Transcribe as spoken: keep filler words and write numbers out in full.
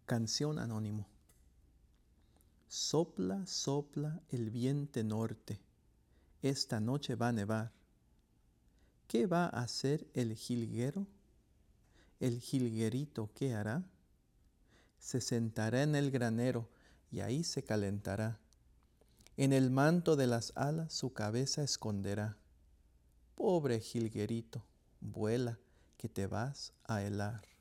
Canción Anónimo. Sopla, sopla el viento norte, esta noche va a nevar. ¿Qué va a hacer el jilguero? ¿El jilguerito qué hará? Se sentará en el granero y ahí se calentará. En el manto de las alas su cabeza esconderá. Pobre jilguerito, vuela que te vas a helar.